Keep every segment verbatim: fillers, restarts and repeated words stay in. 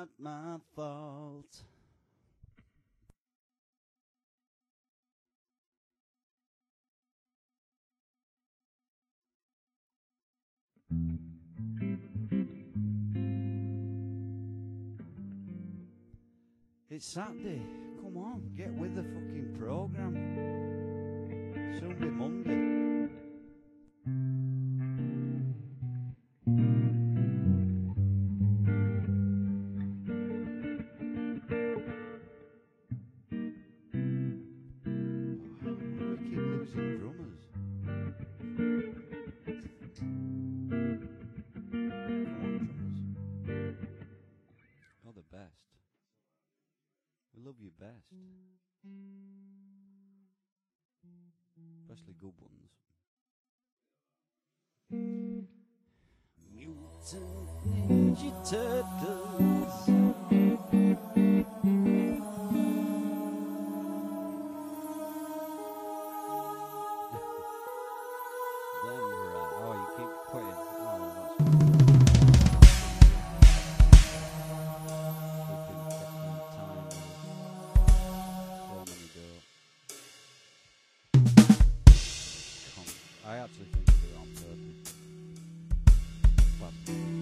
not my fault. It's Saturday. Come on, get with the fucking program. Soon be Monday. We keep losing drummers. Come on, drummers. You're the best. We love you best. Especially good ones. Mutant Ninja Turtles. Damn right. Oh, you keep quitting. Oh, I actually think they do it on purpose. But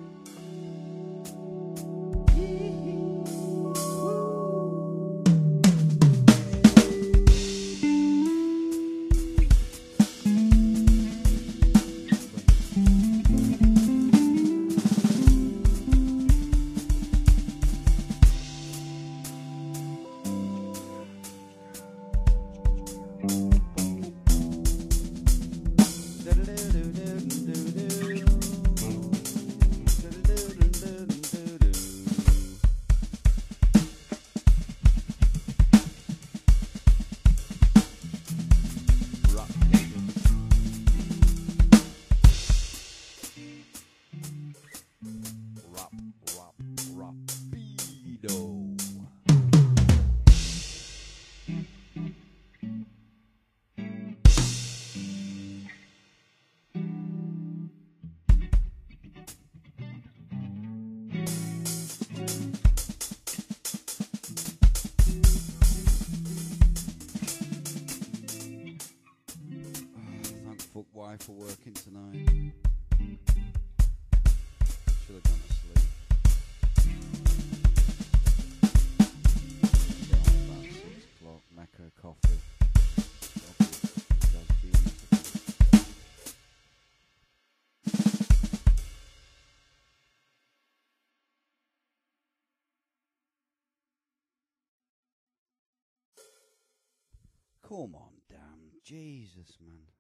wife for working tonight. Should have gone to sleep. Get on about six o'clock, make her a coffee. Come on, damn. Jesus, man.